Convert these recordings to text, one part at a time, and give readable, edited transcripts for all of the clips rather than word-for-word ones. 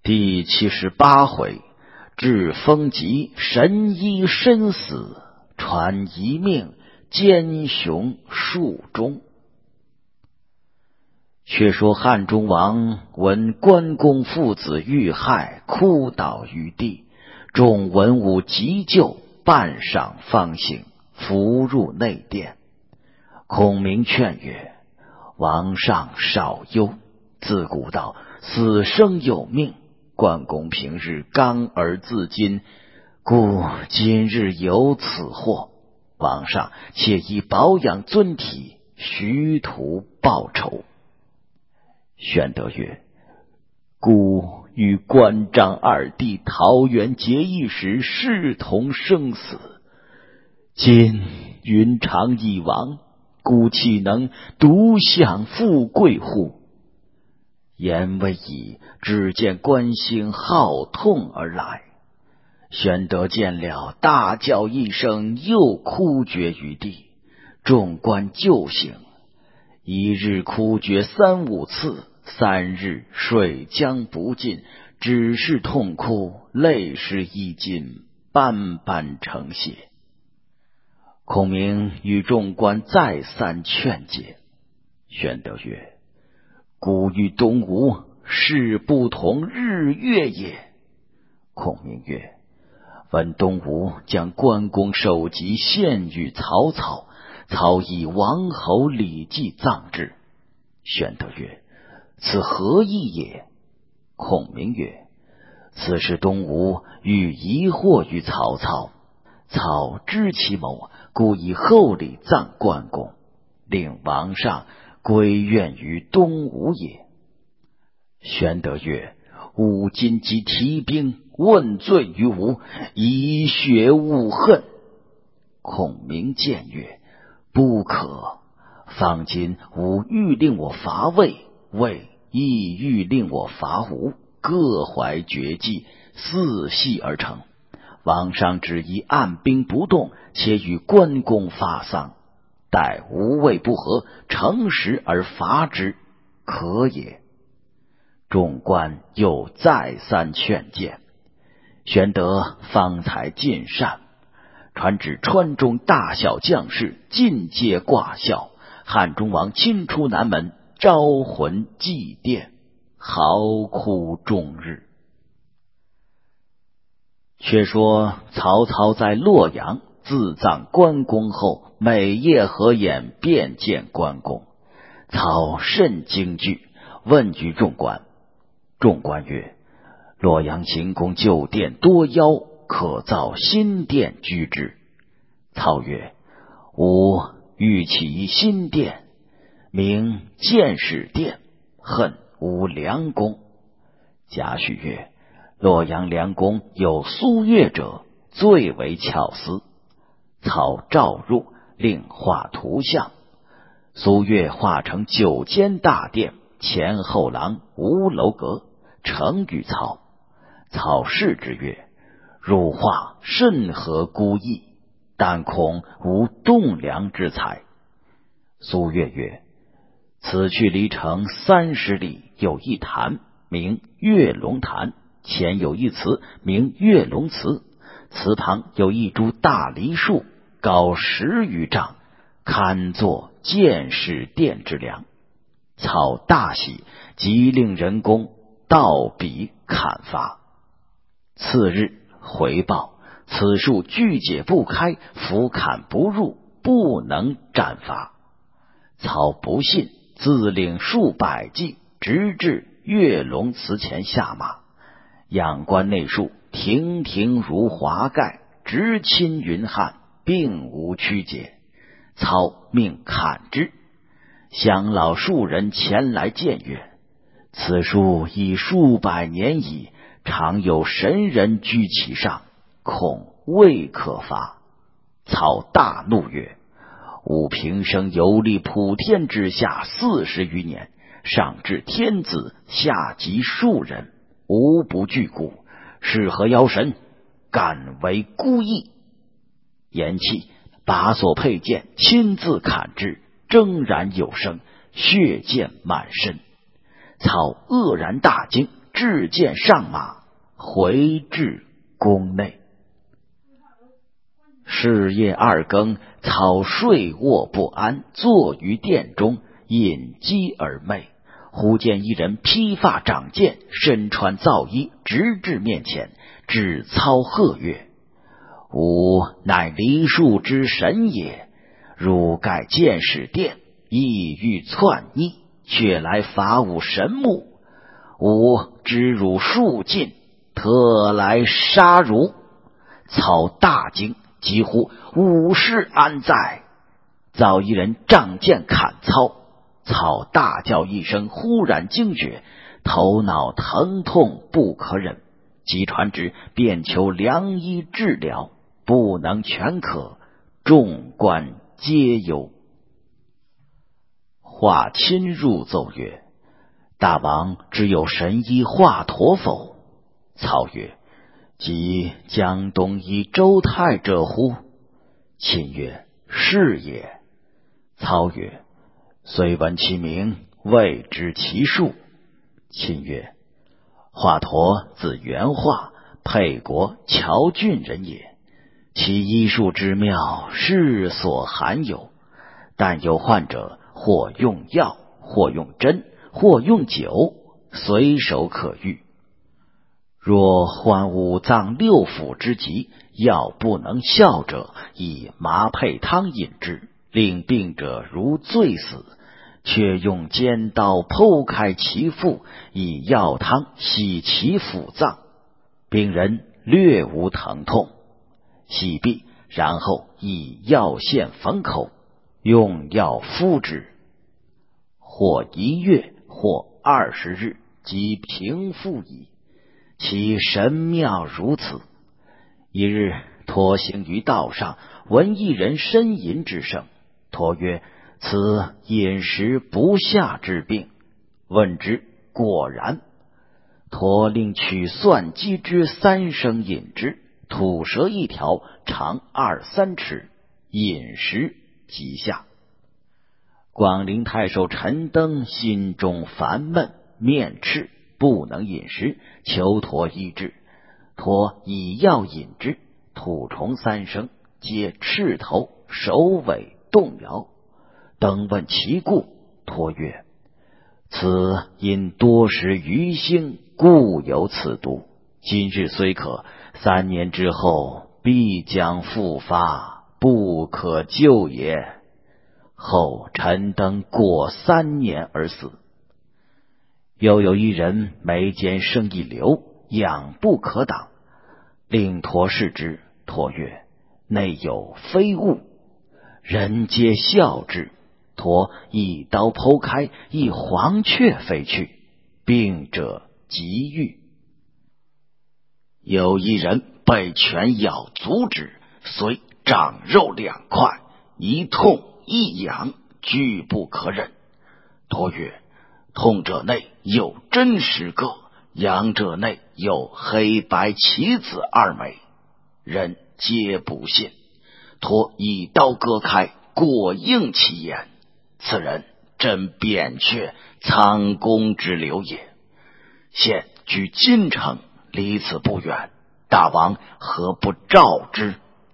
第78回，至风疾神医身死，传一命奸雄树中。却说汉中王闻关公父子遇害，哭倒于地，众文武急救，半晌方醒，扶入内殿。孔明劝曰：王上少忧，自古道死生有命，关公平日刚而自矜，故今日有此祸。王上且宜保养尊体，徐图报仇。玄德曰：孤与关张二弟桃园结义时，视同生死，今云长已亡，孤岂能独享富贵乎？言未已，只见关兴号痛而来。玄德见了，大叫一声，又哭绝于地。众官救醒，一日哭绝3、5次，3日水浆不尽，只是痛哭，泪湿衣襟，斑斑成血。孔明与众官再三劝解。玄德曰：孤与东吴势不同日月也。孔明曰：闻东吴将关公首级献与曹操，操以王侯礼祭葬之。玄德曰：此何意也？孔明曰：此事东吴欲疑惑于曹操，操知其谋，故以厚礼葬关公，令王上归怨于东吴也。玄德曰：吾今即提兵问罪于吴，以雪勿恨。孔明谏曰：不可，方今吾欲令我伐魏，魏亦欲令我伐吴，各怀绝技，四系而成。王上只宜按兵不动，且与关公发丧，待吴魏不和，乘时而伐之，可也。众官又再三劝谏，玄德方才尽善，传旨川中大小将士尽皆挂孝，汉中王亲出南门，招魂祭奠，嚎哭终日。却说曹操在洛阳自葬关公后，每夜合眼便见关公。操甚惊惧，问于众官。众官曰：洛阳行宫旧殿多妖，可造新殿居之。操曰：吾欲起一新殿，名建始殿，恨无良工。贾诩曰：洛阳良工有苏越者，最为巧思。操召入，令画图像。苏越画成9间大殿，前后廊无楼阁，呈与操。操视之曰：汝画甚合孤意，但恐无栋梁之才。苏越曰：此去离城30里，有一坛，名跃龙坛，前有一祠，名跃龙祠，祠旁有一株大梨树，高10余丈，堪作建始殿之梁。操大喜，即令人工盗笔砍伐。次日回报，此树锯解不开，斧砍不入，不能斩伐。操不信，自领数百骑，直至跃龙祠前下马。仰观内树，亭亭如华盖，直侵云汉，并无曲解。操命砍之。乡老数人前来见曰：此树已数百年矣，常有神人居其上，恐未可伐。操大怒曰：吾平生游历普天之下40余年，上至天子，下及庶人，无不惧故，是何妖神，敢为孤意？言讫，把所佩剑亲自砍之，铮然有声，血溅满身。操愕然大惊， 执剑上马，回至宫内。是夜2更，曹睡卧不安，坐于殿中，饮鸡而寐。忽见一人披发长剑，身穿皂衣，直至面前，指操喝曰：“吾乃梨树之神也，汝盖见使殿，意欲篡逆，却来伐吾神木。吾知汝数尽，特来杀汝。”操大惊，几乎吾师安在？早一人仗剑砍操，操大叫一声，忽然惊觉，头脑疼痛不可忍，即传旨便求良医治疗，不能全可，众官皆忧。华钦入奏曰：“大王知有神医华佗否？”操曰：“即江东一周泰者乎？”钦曰：“是也。”操曰：“虽闻其名，未知其数。”钦曰：“华佗字元化，沛国谯郡人也。其医术之妙，世所罕有。但有患者，或用药，或用针，或用酒，随手可愈。若患五脏六腑之疾，药不能效者，以麻配汤饮之，令病者如醉死，却用尖刀剖开其腹，以药汤洗其腑脏，病人略无疼痛。洗毕，然后以药线缝口，用药敷之，或1月，或20日，即平复矣。其神妙如此。一日，佗行于道上，闻一人呻吟之声。佗曰：“此饮食不下之病。”问之，果然。佗令取蒜鸡之3升饮之，吐舌1条，长2-3尺，饮食即下。广陵太守陈登心中烦闷，面赤，不能饮食，求佗医治。佗以药饮之，吐虫3升，皆赤头，首尾动摇。登问其故，佗曰：“此因多食鱼腥，故有此毒。今日虽可，3年之后必将复发，不可救也。”后陈登果3年而死。又有一人眉间生一瘤，痒不可挡，令佗视之。佗曰：“内有非物。”人皆笑之。佗一刀剖开，一黄雀飞去，病者即愈。有一人被犬咬足趾，虽长肉2块，一痛一痒，俱不可忍。佗曰：“痛者内有针10个，痒者内有黑白棋子2枚。”人皆不信。佗一刀割开，果应其言。此人真扁鹊苍公之流也。现居京城，离此不远，大王何不召之？”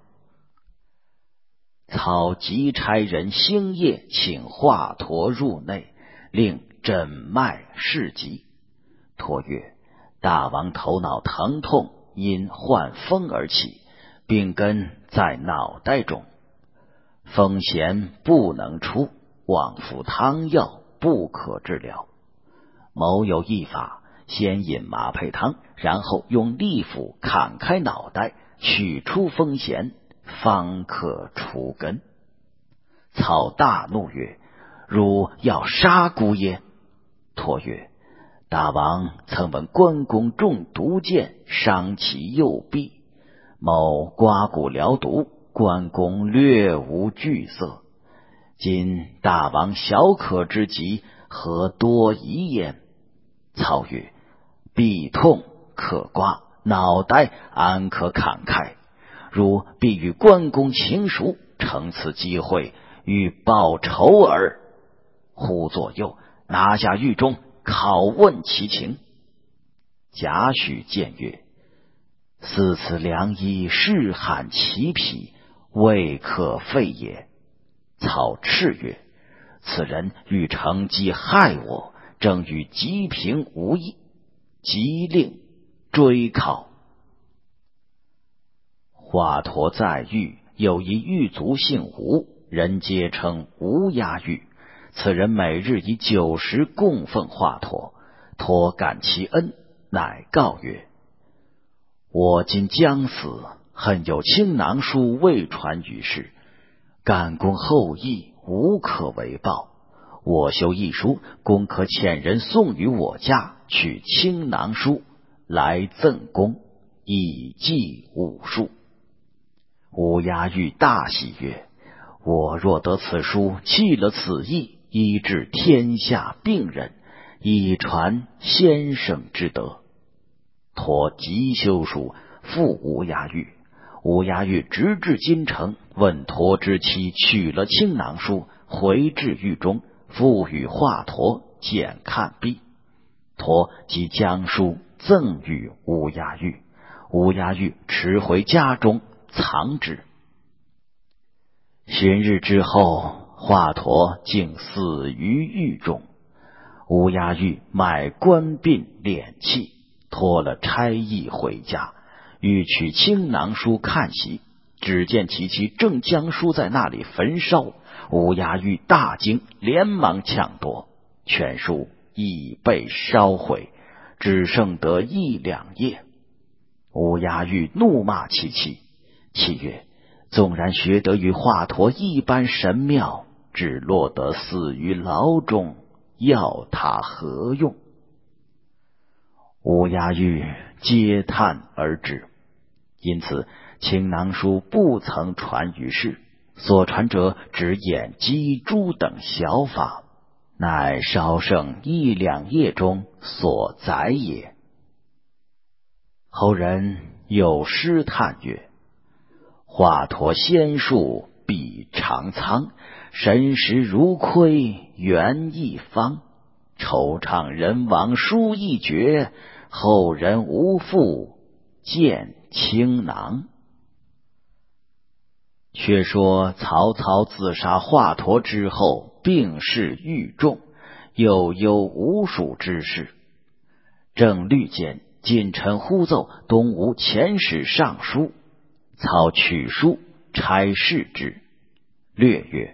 操即差人星夜请华佗入内，令诊脉试疾。佗曰：“大王头脑疼痛，因患风而起，病根在脑袋中，风涎不能出，往服汤药不可治疗。某有一法，先饮麻配汤，然后用利斧砍开脑袋，取出风涎，方可除根。”操大怒曰：“汝要杀孤耶？”佗曰：“大王曾闻关公中毒箭，伤其右臂，某刮骨疗毒，关公略无惧色。今大王小可之疾，何多疑焉？”操曰：“臂痛可刮，脑袋安可砍开？汝必与关公情熟，乘此机会欲报仇耳。”忽左右拿下狱中，拷问其情。 贾诩谏曰：似此良医，试罕其匹，未可废也。曹叱曰：此人欲乘机害我，正与吉平无异，即令追考。华佗在狱，有一狱卒姓吴，人皆称吴押狱。此人每日以酒食供奉华佗，佗感其恩，乃告曰：我今将死，恨有青囊书未传于世，干公厚义，无可为报。我修一书，公可遣人送于我家，取青囊书来赠公，以济武术。吴押狱大喜曰：我若得此书，弃了此意，医治天下病人，以传先生之德。佗即修书，付吴押狱。吴押狱直至京城，问佗之妻取了青囊书，回至狱中，付与华佗检看毕。佗即将书赠与吴押狱，吴押狱持回家中藏之。旬日之后，华佗竟死于狱中。吴押狱买官殡敛器，托了差役回家，欲取青囊书看习，只见其妻正将书在那里焚烧。吴押狱大惊，连忙抢夺，全书已被烧毁，只剩得1两页。吴押狱怒骂其妻，妻曰：纵然学得与华佗一般神妙，只落得死于牢中，要他何用？吴押狱嗟叹而止。因此青囊书不曾传于世，所传者只演击珠等小法，乃烧剩1两页中所载也。后人有诗叹曰：华佗仙术比长苍，神识如窥圆一方。惆怅人亡书一绝，后人无复见青囊。却说曹操自杀华佗之后，病逝狱中，又有吴蜀之事。正虑间，近臣呼奏东吴遣使上书。操取书，差视之，略曰：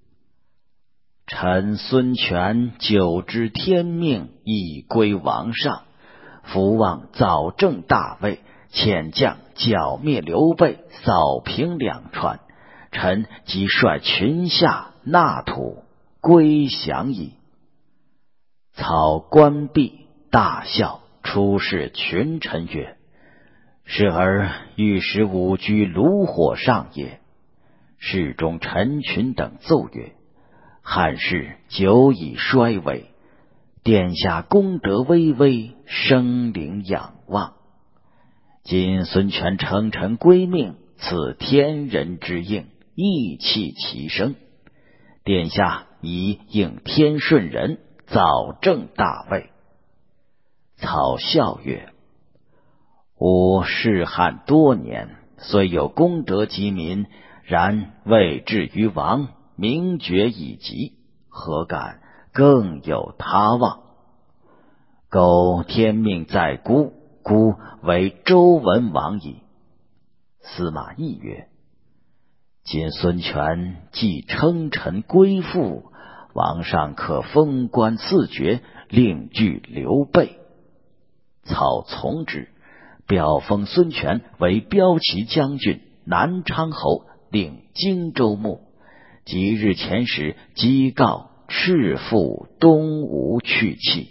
臣孙权久知天命已归王上，伏望早正大位，遣将剿灭刘备，扫平两川，臣即率群下纳土归降矣。操关闭大笑，出示群臣曰：是儿欲使吾居炉火上也。侍中陈群等奏曰：汉室久已衰微，殿下功德巍巍，生灵仰望。今孙权称臣归命，此天人之应，义气其生。殿下宜应天顺人，早正大位。操笑曰：吾仕汉多年，虽有功德及民，然未至于王，名爵已极，何敢更有他望？苟天命在孤，孤为周文王矣。司马懿曰：今孙权既称臣归附，王上可封官赐爵，另拒刘备。操从之，表封孙权为骠骑将军、南昌侯，领荆州牧。即日遣使击告赤赴东吴去气。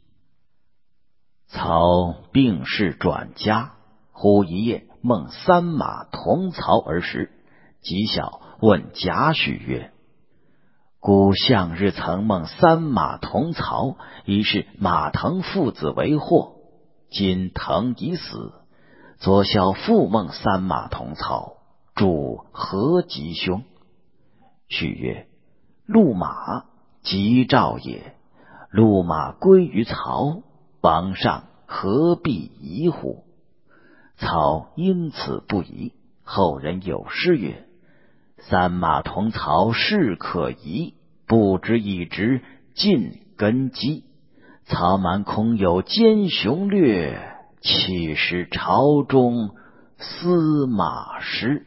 操病逝转家，忽一夜梦三马同槽而食，极晓问贾诩曰：孤向日曾梦三马同槽，疑是马腾父子为祸。今腾已死，昨宵复梦三马同槽，主何吉凶？诩曰：路马吉兆也。路马归于曹，王上何必疑乎？曹因此不疑。后人有诗曰：三马同槽势可疑，不知一直尽根基。曹蛮空有奸雄略，岂是朝中司马师？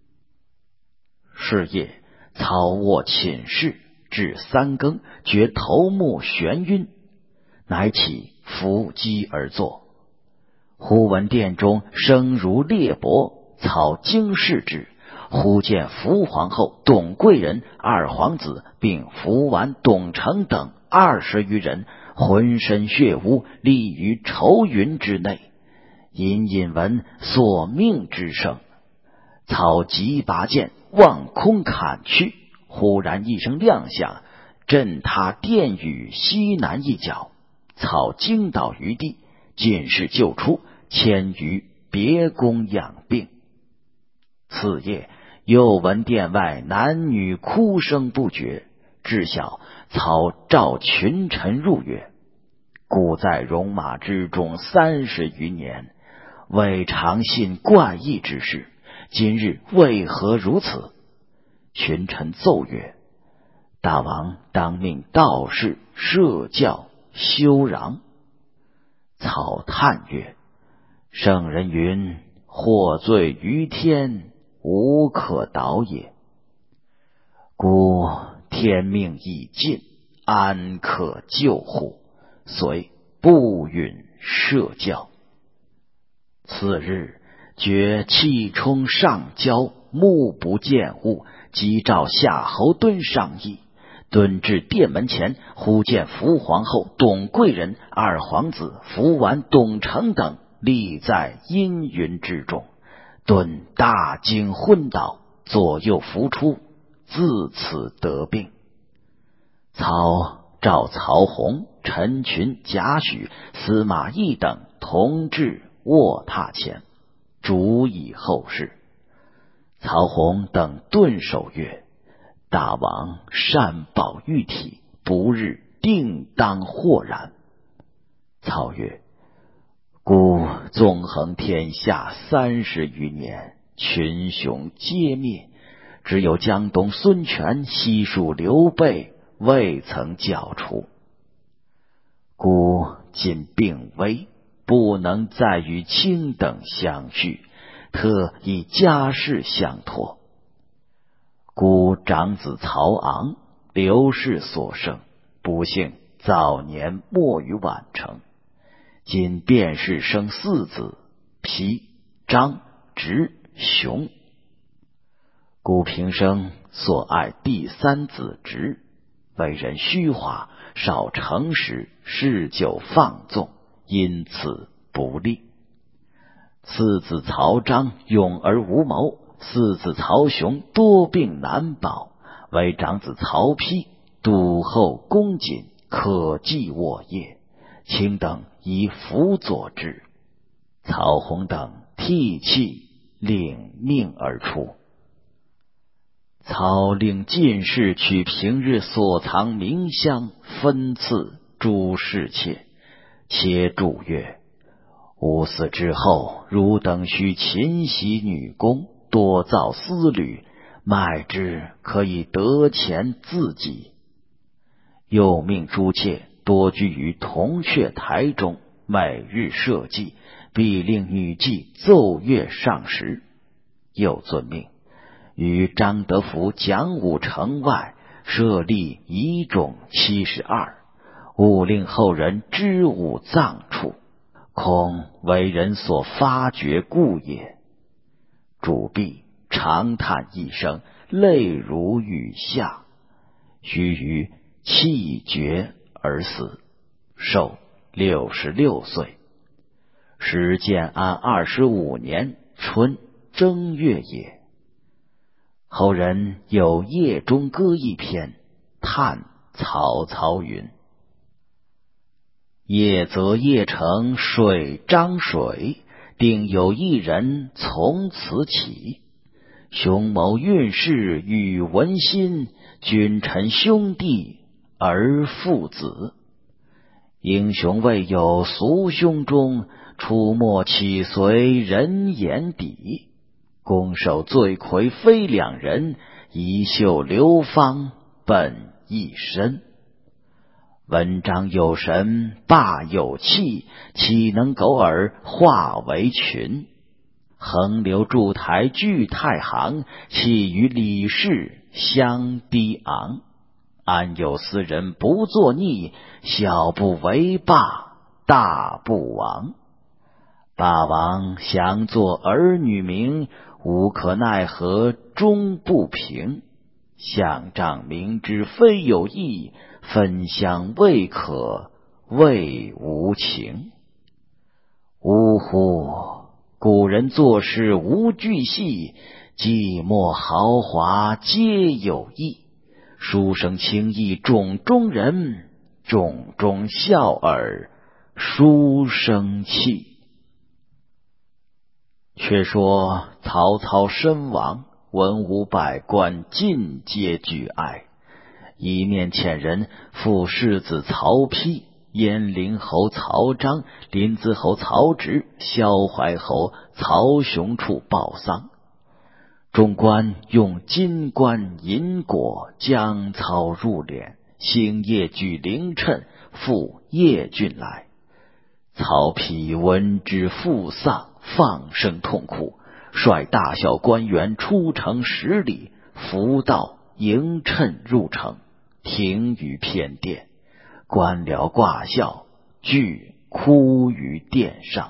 是夜，曹卧寝室，至3更，觉头目眩晕，乃起伏击而坐。忽闻殿中声如裂帛，曹惊视之，忽见福皇后、董贵人、二皇子，并福完、董承等20余人，浑身血污，立于愁云之内，隐隐闻索命之声。曹急拔剑望空砍去，忽然一声亮响，震塌殿宇西南一角。曹惊倒于地，进士救出，迁于别宫养病。次夜，又闻殿外男女哭声不绝，至晓曹召群臣入曰：故在戎马之中30余年，未尝信怪异之事，今日为何如此？群臣奏曰：大王当命道士设教修禳。曹叹曰：圣人云，获罪于天，无可导也。故天命已尽，安可救乎？遂不允设教。次日，觉气冲上焦，目不见物，即召夏侯惇商议。惇至殿门前，忽见福皇后、董贵人、二皇子福完、董承等立在阴云之中。惇大惊昏倒，左右扶出，自此得病。曹召曹洪、陈群、贾诩、司马懿等同至卧榻前，主以后事。曹洪等顿首曰：大王善保玉体，不日定当豁然。曹曰：故纵横天下30余年，群雄皆灭，只有江东孙权、西蜀刘备未曾剿除。故今病危，不能再与卿等相续，特以家事相托。故长子曹昂，刘氏所生，不幸早年没于宛城。今卞氏生4子，丕、张、直、熊。故平生所爱第3子直，为人虚华，少诚实，嗜酒放纵，因此不利。次子曹彰勇而无谋，4子曹雄多病难保，为长子曹丕笃厚恭谨，可继沃业，卿等宜辅佐之。曹洪等涕泣，领命而出。曹令进士取平日所藏名香，分赐诸侍妾，且注曰：吾死之后，汝等须勤习女工，多造丝缕，卖之可以得钱自给。又命诸妾多居于铜雀台中，每日社稷，必令女妓奏乐上食。又遵命于张德福、蒋武城外设立仪种72，勿令后人知吾葬处，恐为人所发觉故也。主婢长叹一声，泪如雨下，须臾气绝而死，寿66岁。时建安25年春正月也。后人有夜中歌一篇，叹曹操云：夜则夜成水涨水，定有一人从此起。雄谋运势与文心，君臣兄弟而父子。 英雄未有俗胸中，出没岂随人眼底。攻守罪魁非两人，一袖流芳本一身。文章有神，霸有气，岂能苟而化为群？横流筑台聚太行，岂与李氏相低昂？安有斯人不作逆？小不为霸，大不亡。霸王想作儿女名，无可奈何终不平。象仗明知非有意，分享未可谓无情。呜呼！古人做事无巨细，寂寞豪华皆有意。书生轻易冢中人，冢中笑耳书生气。却说曹操身亡，文武百官尽皆惧哀。一面遣人赴世子曹丕、燕陵侯曹彰、临淄侯曹植、萧怀侯曹雄处报丧。众官用金冠银果将操入殓，星夜举灵谶赴邺郡来。曹丕闻之父丧，放声痛哭，率大小官员出城10里，扶道迎谶入城，停于偏殿。官僚挂孝，俱哭于殿上。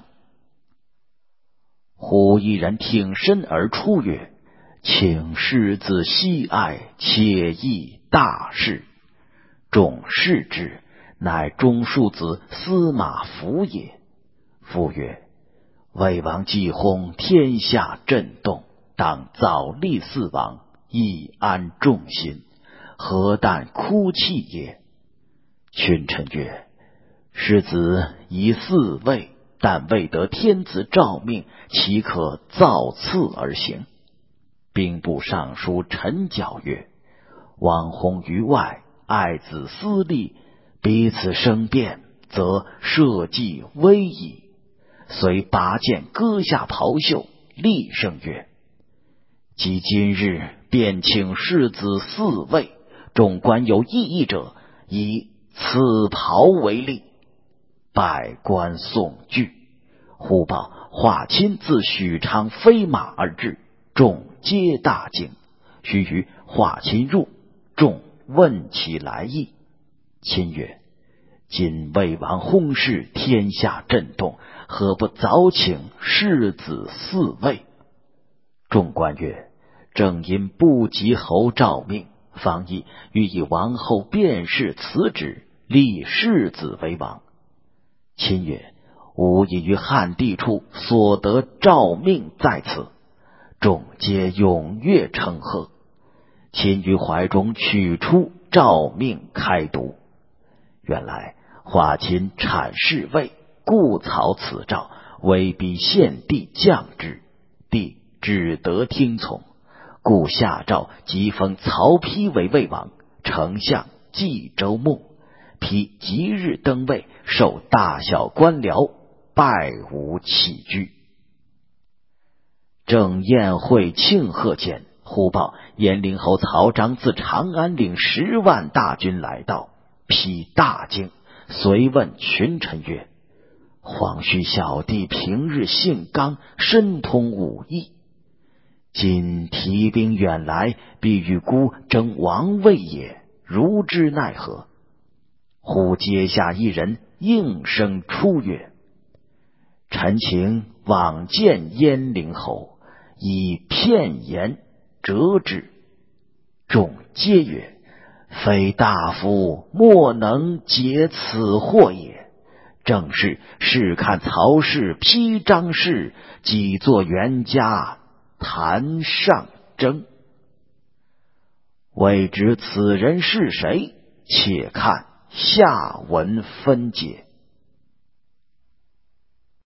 忽一人挺身而出曰：请世子惜爱，且议大事。众视之，乃中庶子司马孚也。孚曰：魏王既薨，天下震动，当早立嗣王，以安众心，何但哭泣也？群臣曰：世子已嗣位，但未得天子诏命，岂可造次而行？兵部尚书陈缴曰：王弘于外，爱子私利，彼此生辩，则社稷危矣。遂拔剑割下袍袖，厉声曰：即今日便请世子嗣位，众官有异议者，以此袍为例。百官悚惧。忽报华钦自许昌飞马而至，众皆大惊。须臾，华钦入，众问其来意。钦曰：今魏王薨逝，天下震动，何不早请世子嗣位？众官曰：正因不及侯诏命，方欲以王后卞氏辞职，立世子为王。钦曰：吾已于汉地处所得诏命在此。众皆踊跃称贺。钦于怀中取出诏命开读，原来华钦阐侍卫，故曹此诏，威逼献帝降之，帝只得听从，故下诏即封曹丕为魏王，丞相冀州牧。丕即日登位，授大小官僚，拜无起居。正宴会庆贺间，忽报燕陵侯曹彰自长安领10万大军来到。丕大惊，遂问群臣曰：皇须小弟平日性刚，深通武艺，今提兵远来，必与孤争王位也，如之奈何？忽阶下一人应声出曰：臣情往见燕陵侯，以片言折之。众皆曰：非大夫莫能解此惑也。正是试看曹氏披张氏，几作袁家谈上征。未知此人是谁？且看下文分解。